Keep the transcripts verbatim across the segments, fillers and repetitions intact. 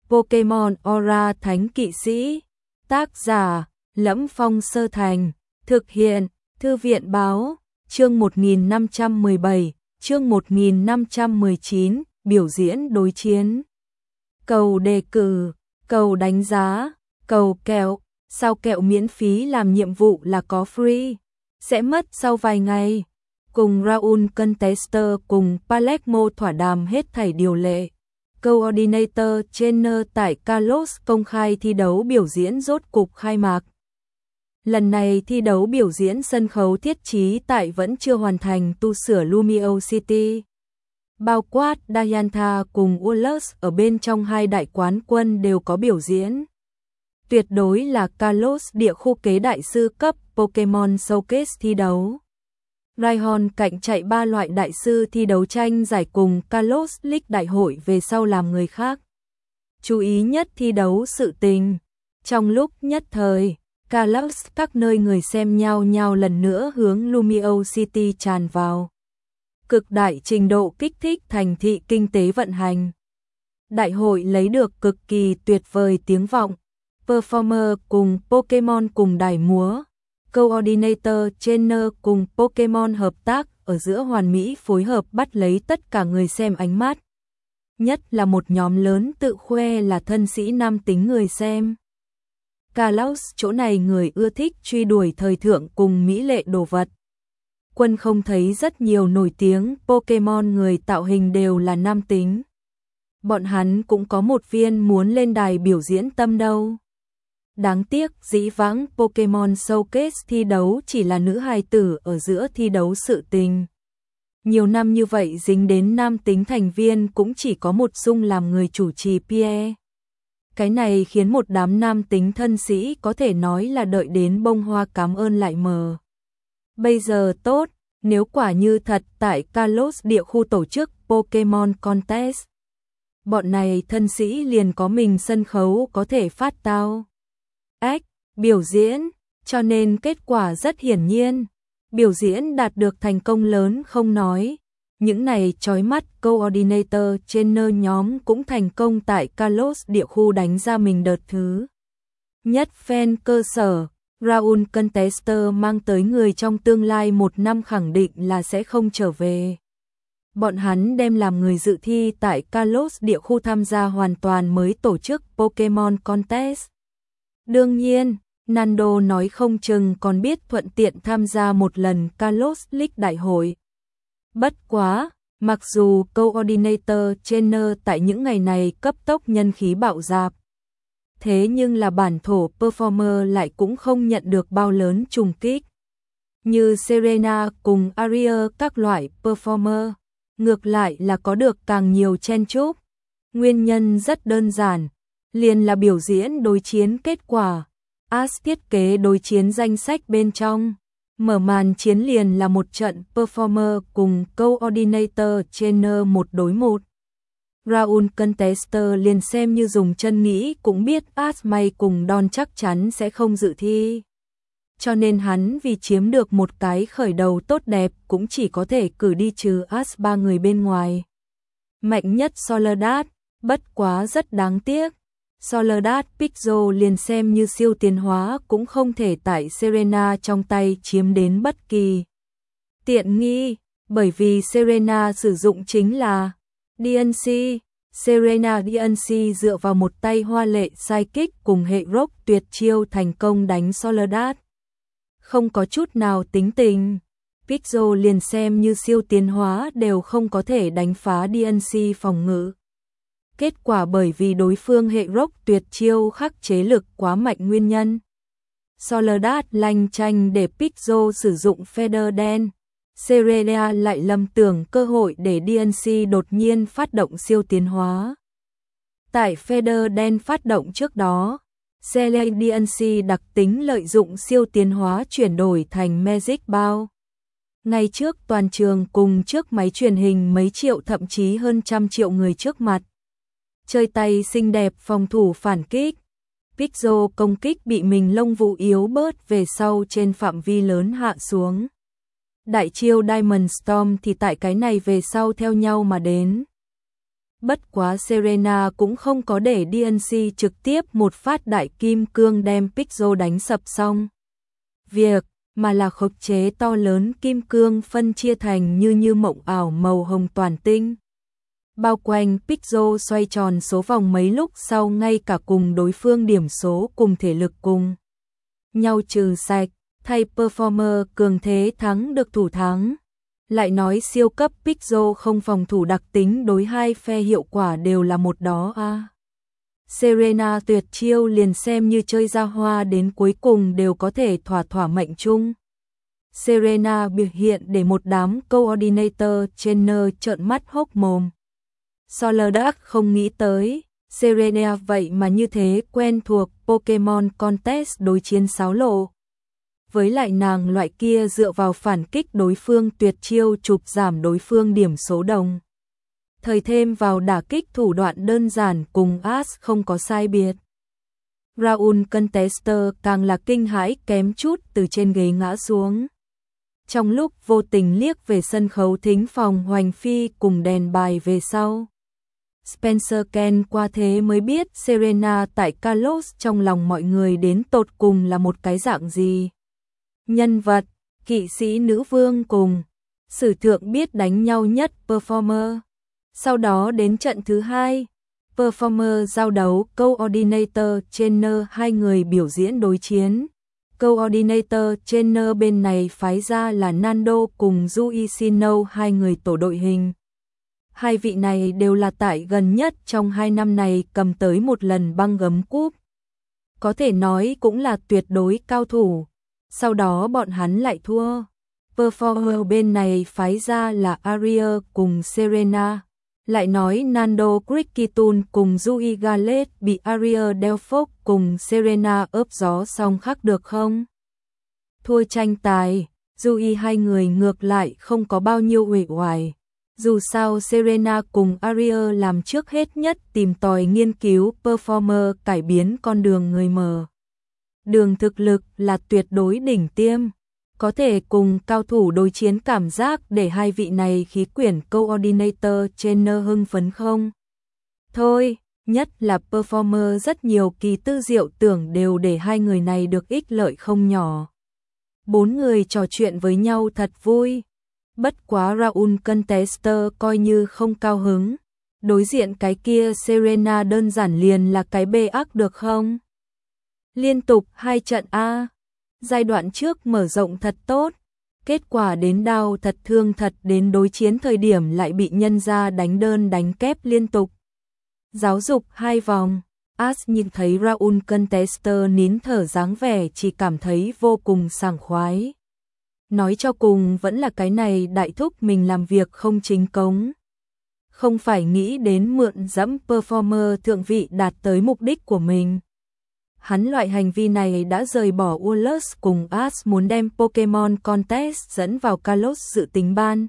Pokemon Aura Thánh Kỵ Sĩ. Tác giả: Lẫm Phong Sơ Thành. Thực hiện: Thư viện báo. Chương một nghìn năm trăm mười bảy, chương một nghìn năm trăm mười chín, biểu diễn đối chiến. Cầu đề cử, cầu đánh giá, cầu kẹo, sao kẹo miễn phí làm nhiệm vụ là có free, sẽ mất sau vài ngày. Cùng Raul Contester cùng Palermo thỏa đàm hết thảy điều lệ. Coordinator Trainer tại Kalos công khai thi đấu biểu diễn rốt cục khai mạc. Lần này thi đấu biểu diễn sân khấu thiết trí tại vẫn chưa hoàn thành tu sửa Lumio City. Bao quát Diantha cùng Ullus ở bên trong hai đại quán quân đều có biểu diễn. Tuyệt đối là Kalos địa khu kế đại sư cấp Pokemon Showcase thi đấu. Raihan cạnh chạy ba loại đại sư thi đấu tranh giải cùng Kalos League đại hội về sau làm người khác. Chú ý nhất thi đấu sự tình. Trong lúc nhất thời, Kalos các nơi người xem nhau nhau lần nữa hướng Lumio City tràn vào. Cực đại trình độ kích thích thành thị kinh tế vận hành. Đại hội lấy được cực kỳ tuyệt vời tiếng vọng. Performer cùng Pokemon cùng đài múa. Coordinator Trainer cùng Pokemon hợp tác ở giữa hoàn mỹ phối hợp bắt lấy tất cả người xem ánh mắt. Nhất là một nhóm lớn tự khoe là thân sĩ nam tính người xem. Kalos chỗ này người ưa thích truy đuổi thời thượng cùng mỹ lệ đồ vật. Quân không thấy rất nhiều nổi tiếng Pokemon người tạo hình đều là nam tính. Bọn hắn cũng có một viên muốn lên đài biểu diễn tâm đâu. Đáng tiếc dĩ vãng Pokemon Showcase thi đấu chỉ là nữ hài tử ở giữa thi đấu sự tình. Nhiều năm như vậy dính đến nam tính thành viên cũng chỉ có một Dung làm người chủ trì Pierre. Cái này khiến một đám nam tính thân sĩ có thể nói là đợi đến bông hoa cảm ơn lại mờ. Bây giờ tốt, nếu quả như thật tại Kalos địa khu tổ chức Pokemon Contest. Bọn này thân sĩ liền có mình sân khấu có thể phát tao. Ách, biểu diễn, cho nên kết quả rất hiển nhiên. Biểu diễn đạt được thành công lớn không nói. Những này chói mắt Coordinator Trainer nhóm cũng thành công tại Kalos địa khu đánh ra mình đợt thứ nhất fan cơ sở. Raul Contester mang tới người trong tương lai một năm khẳng định là sẽ không trở về. Bọn hắn đem làm người dự thi tại Kalos địa khu tham gia hoàn toàn mới tổ chức Pokemon Contest. Đương nhiên, Nando nói không chừng còn biết thuận tiện tham gia một lần Kalos League đại hội. Bất quá, mặc dù Coordinator Trainer tại những ngày này cấp tốc nhân khí bạo dạp, thế nhưng là bản thổ performer lại cũng không nhận được bao lớn trùng kích. Như Serena cùng Aria các loại performer, ngược lại là có được càng nhiều chen chúc. Nguyên nhân rất đơn giản, liền là biểu diễn đối chiến kết quả. As thiết kế đối chiến danh sách bên trong. Mở màn chiến liền là một trận performer cùng Coordinator Trainer một đối một. Raul Contester liền xem như dùng chân nghĩ cũng biết Asmay cùng Don chắc chắn sẽ không dự thi. Cho nên hắn vì chiếm được một cái khởi đầu tốt đẹp cũng chỉ có thể cử đi trừ As ba người bên ngoài. Mạnh nhất Soledad, bất quá rất đáng tiếc. Soledad Pixel liền xem như siêu tiến hóa cũng không thể tại Serena trong tay chiếm đến bất kỳ tiện nghi, bởi vì Serena sử dụng chính là đê en xê. Serena đê en xê dựa vào một tay hoa lệ sidekick cùng hệ rock tuyệt chiêu thành công đánh Soledad. Không có chút nào tính tình. Pixel liền xem như siêu tiến hóa đều không có thể đánh phá đê en xê phòng ngự. Kết quả bởi vì đối phương hệ rock tuyệt chiêu khắc chế lực quá mạnh nguyên nhân. Soledad lanh chanh để Pixel sử dụng feather đen. Serena lại lầm tưởng cơ hội để đê en xê đột nhiên phát động siêu tiến hóa. Tại feather đen phát động trước đó, Serena đê en xê đặc tính lợi dụng siêu tiến hóa chuyển đổi thành Magic Ball. Ngay trước toàn trường cùng trước máy truyền hình mấy triệu thậm chí hơn trăm triệu người trước mặt. Chơi tay xinh đẹp phòng thủ phản kích. Pixel công kích bị mình lông vũ yếu bớt về sau trên phạm vi lớn hạ xuống. Đại chiêu Diamond Storm thì tại cái này về sau theo nhau mà đến. Bất quá Serena cũng không có để đê en xê trực tiếp một phát đại kim cương đem Pixel đánh sập xong việc, mà là khống chế to lớn kim cương phân chia thành như như mộng ảo màu hồng toàn tinh. Bao quanh Pixel xoay tròn số vòng mấy lúc sau ngay cả cùng đối phương điểm số cùng thể lực cùng nhau trừ sạch, thay performer cường thế thắng được thủ thắng. Lại nói siêu cấp Pixel không phòng thủ đặc tính đối hai phe hiệu quả đều là một đó a. À. Serena tuyệt chiêu liền xem như chơi ra hoa đến cuối cùng đều có thể thỏa thỏa mệnh chung. Serena biểu hiện để một đám coordinator trainer trợn mắt hốc mồm. Soledad không nghĩ tới, Serena vậy mà như thế quen thuộc Pokemon Contest đối chiến sáo lộ. Với lại nàng loại kia dựa vào phản kích đối phương tuyệt chiêu chụp giảm đối phương điểm số đồng. Thời thêm vào đả kích thủ đoạn đơn giản cùng Ash không có sai biệt. Raul Contester càng là kinh hãi kém chút từ trên ghế ngã xuống. Trong lúc vô tình liếc về sân khấu thính phòng hoành phi cùng đèn bài về sau. Spencer Ken qua thế mới biết Serena tại Kalos trong lòng mọi người đến tột cùng là một cái dạng gì. Nhân vật, kỵ sĩ nữ vương cùng, sử thượng biết đánh nhau nhất performer. Sau đó đến trận thứ hai, performer giao đấu coordinator trainer hai người biểu diễn đối chiến. Coordinator trainer bên này phái ra là Nando cùng Yui Shino hai người tổ đội hình. Hai vị này đều là tại gần nhất trong hai năm này cầm tới một lần băng gấm cúp. Có thể nói cũng là tuyệt đối cao thủ. Sau đó bọn hắn lại thua. Performer bên này phái ra là Aria cùng Serena. Lại nói Nando Cricketun cùng Yui Gallett bị Aria Delphok cùng Serena ướp gió xong khắc được không? Thua tranh tài, Yui hai người ngược lại không có bao nhiêu uể oải. Dù sao Serena cùng Aria làm trước hết nhất tìm tòi nghiên cứu performer cải biến con đường người mờ. Đường thực lực là tuyệt đối đỉnh tiêm, có thể cùng cao thủ đối chiến cảm giác để hai vị này khí quyển coordinator trainer hưng phấn không? Thôi, nhất là performer rất nhiều kỳ tư diệu tưởng đều để hai người này được ích lợi không nhỏ. Bốn người trò chuyện với nhau thật vui. Bất quá Raul Contester coi như không cao hứng. Đối diện cái kia Serena đơn giản liền là cái bê ác được không? Liên tục hai trận A. Giai đoạn trước mở rộng thật tốt. Kết quả đến đau thật thương thật đến đối chiến thời điểm lại bị nhân ra đánh đơn đánh kép liên tục. Giáo dục hai vòng. Ash nhìn thấy Raul Contester nín thở dáng vẻ chỉ cảm thấy vô cùng sảng khoái. Nói cho cùng vẫn là cái này đại thúc mình làm việc không chính cống. Không phải nghĩ đến mượn dẫm performer thượng vị đạt tới mục đích của mình. Hắn loại hành vi này đã rời bỏ Wallace cùng Ash muốn đem Pokemon Contest dẫn vào Kalos dự tính ban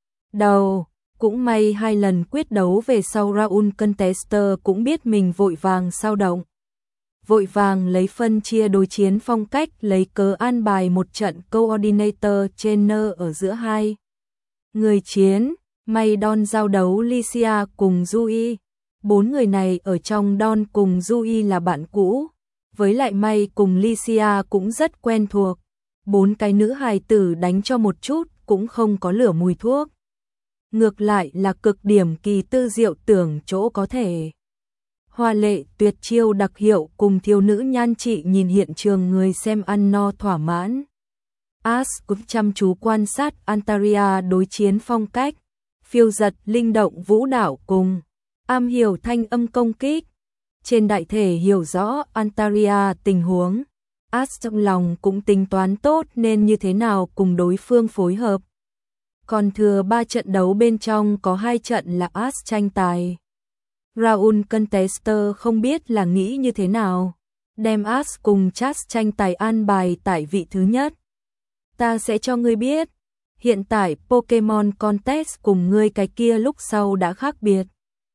đầu. Cũng may hai lần quyết đấu về sau Raul Contester cũng biết mình vội vàng sao động. Vội vàng lấy phân chia đối chiến phong cách lấy cớ an bài một trận coordinator trainer ở giữa hai người chiến. May Don giao đấu Licia cùng Yui. Bốn người này ở trong Don cùng Yui là bạn cũ. Với lại May cùng Licia cũng rất quen thuộc. Bốn cái nữ hài tử đánh cho một chút cũng không có lửa mùi thuốc. Ngược lại là cực điểm kỳ tư diệu tưởng chỗ có thể. Hoa lệ tuyệt chiêu đặc hiệu cùng thiếu nữ nhan trị nhìn hiện trường người xem ăn no thỏa mãn. Ash cũng chăm chú quan sát Antaria đối chiến phong cách, phiêu giật linh động vũ đạo cùng am hiểu thanh âm công kích. Trên đại thể hiểu rõ Antaria tình huống, Ash trong lòng cũng tính toán tốt nên như thế nào cùng đối phương phối hợp. Còn thừa ba trận đấu bên trong có hai trận là Ash tranh tài. Raul Contester không biết là nghĩ như thế nào, đem Ash cùng Chas tranh tài an bài tại vị thứ nhất. Ta sẽ cho ngươi biết, hiện tại Pokemon Contest cùng ngươi cái kia lúc sau đã khác biệt.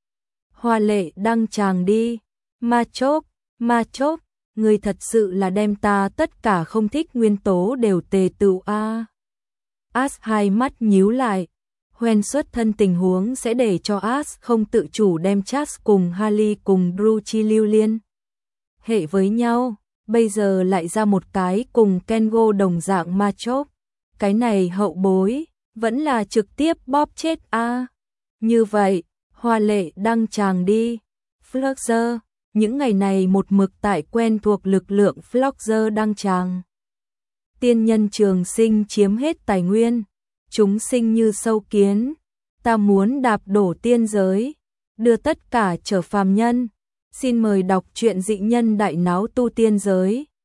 Hoa lệ đăng tràng đi, ma chốc, ma chốc, ngươi thật sự là đem ta tất cả không thích nguyên tố đều tề tựu a. Ash hai mắt nhíu lại, Hoen xuất thân tình huống sẽ để cho Ash không tự chủ đem Chas cùng Harley cùng Drew chi lưu liên hệ với nhau, bây giờ lại ra một cái cùng Kengo đồng dạng ma chốt. Cái này hậu bối, vẫn là trực tiếp bóp chết a. À. Như vậy, hoa lệ đăng tràng đi. Flogger, những ngày này một mực tại quen thuộc lực lượng Flogger đăng tràng. Tiên nhân trường sinh chiếm hết tài nguyên, chúng sinh như sâu kiến, ta muốn đạp đổ tiên giới, đưa tất cả trở phàm nhân. Xin mời đọc truyện dị nhân đại náo tu tiên giới.